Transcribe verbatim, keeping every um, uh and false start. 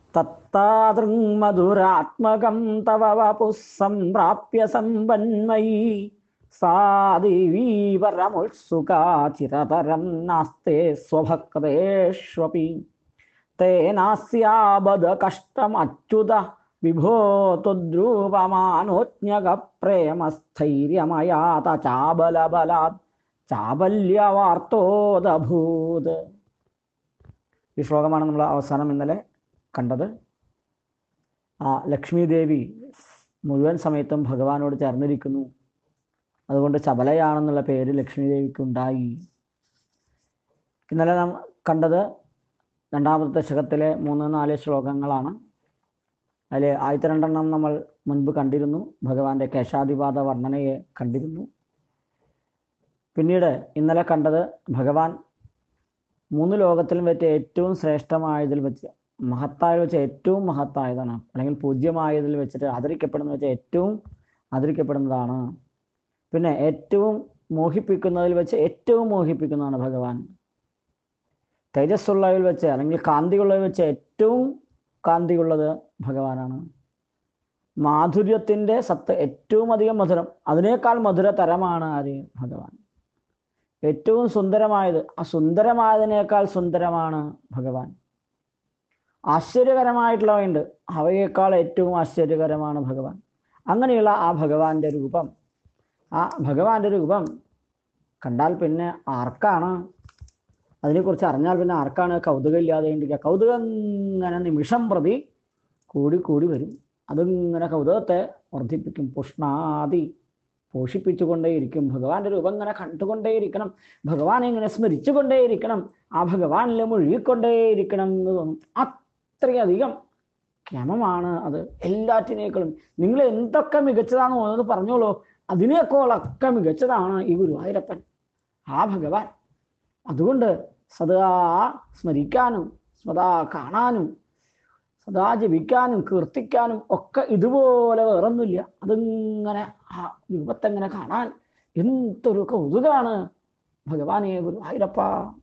തത്താതൃങ്മധുരാത്മകം തവ വപുഃ സംപ്രാപ്യ സമ്പന്മയീ സാ ദേവീ പരമുത്സുകാ ചിരതരം നാസ്തേ സ്വഭക്തേഷ്വപി തേനാസ്യാബദ കഷ്ടമച്യുത വിഭോ ത്വദ്രൂപമാനോജ്ഞക പ്രേമസ്ഥൈര്യമയാത ചാബലബലാത് ചാബല്യവാർത്തോദഭൂത്. ഈ ശ്ലോകമാണ് നമ്മൾ അവസാനം ഇന്നലെ കണ്ടത്. ആ ലക്ഷ്മി ദേവി മുഴുവൻ സമയത്തും ഭഗവാനോട് ചേർന്നിരിക്കുന്നു, അതുകൊണ്ട് ചപലയാണെന്നുള്ള പേര് ലക്ഷ്മി ദേവിക്ക് ഉണ്ടായി. ഇന്നലെ നാം കണ്ടത് രണ്ടാമത്തെ ദശകത്തിലെ മൂന്ന് നാല് ശ്ലോകങ്ങളാണ്. അതിൽ ആദ്യത്തെ രണ്ടെണ്ണം നമ്മൾ മുൻപ് കണ്ടിരുന്നു, ഭഗവാന്റെ കേശാദിപാത വർണ്ണനയെ കണ്ടിരുന്നു. പിന്നീട് ഇന്നലെ കണ്ടത് ഭഗവാൻ മൂന്ന് ലോകത്തിലും വെച്ച് ഏറ്റവും ശ്രേഷ്ഠമായതിൽ വെച്ച് മഹത്തായ വെച്ച് ഏറ്റവും മഹത്തായതാണ്, അല്ലെങ്കിൽ പൂജ്യമായതിൽ വെച്ചിട്ട് ആദരിക്കപ്പെടുന്ന വെച്ച് ഏറ്റവും ആദരിക്കപ്പെടുന്നതാണ്. പിന്നെ ഏറ്റവും മോഹിപ്പിക്കുന്നതിൽ വെച്ച് ഏറ്റവും മോഹിപ്പിക്കുന്നതാണ് ഭഗവാൻ. തേജസ്സുള്ളതിൽ വെച്ച് അല്ലെങ്കിൽ കാന്തിയുള്ളതിൽ വെച്ച് ഏറ്റവും കാന്തിയുള്ളത് ഭഗവാനാണ്. മാധുര്യത്തിൻ്റെ സത്ത് ഏറ്റവും അധികം മധുരം, അതിനേക്കാൾ മധുരതരമാണ് ആര്? ഭഗവാൻ. ഏറ്റവും സുന്ദരമായത്, ആ സുന്ദരമായതിനേക്കാൾ സുന്ദരമാണ് ഭഗവാൻ. ആശ്ചര്യകരമായിട്ടുള്ളവയുണ്ട്, അവയേക്കാൾ ഏറ്റവും ആശ്ചര്യകരമാണ് ഭഗവാൻ. അങ്ങനെയുള്ള ആ ഭഗവാന്റെ രൂപം, ആ ഭഗവാന്റെ രൂപം കണ്ടാൽ പിന്നെ ആർക്കാണ്, അതിനെക്കുറിച്ച് അറിഞ്ഞാൽ പിന്നെ ആർക്കാണ് കൗതുകമില്ലാതെ ഇരിക്കുക? കൗതുകം ഇങ്ങനെ നിമിഷം പ്രതി കൂടി കൂടി വരും. അതിങ്ങനെ കൗതുകത്തെ വർദ്ധിപ്പിക്കും. പുഷ്ണാദി പോഷിപ്പിച്ചുകൊണ്ടേയിരിക്കും. ഭഗവാന്റെ രൂപം ഇങ്ങനെ കണ്ടുകൊണ്ടേയിരിക്കണം, ഭഗവാനെ ഇങ്ങനെ സ്മരിച്ചുകൊണ്ടേയിരിക്കണം, ആ ഭഗവാനിൽ മുഴുകിക്കൊണ്ടേയിരിക്കണം എന്ന് തോന്നും. അത്രയധികം ക്ഷമമാണ് അത് എല്ലാറ്റിനേക്കാളും. നിങ്ങൾ എന്തൊക്കെ മികച്ചതാണെന്ന് തോന്നുന്നത് പറഞ്ഞോളൂ, അതിനേക്കാളൊക്കെ മികച്ചതാണ് ഈ ഗുരുവായൂരപ്പൻ, ആ ഭഗവാൻ. അതുകൊണ്ട് സദാ സ്മരിക്കാനും സദാ കാണാനും സദാ ജപിക്കാനും കീർത്തിക്കാനും ഒക്കെ ഇതുപോലെ വേറൊന്നുമില്ല. അതിങ്ങനെ ആ രൂപത്തെങ്ങനെ കാണാൻ എന്തൊരു കൗതുകമാണ് ഭഗവാനെ ഗുരുവായൂരപ്പ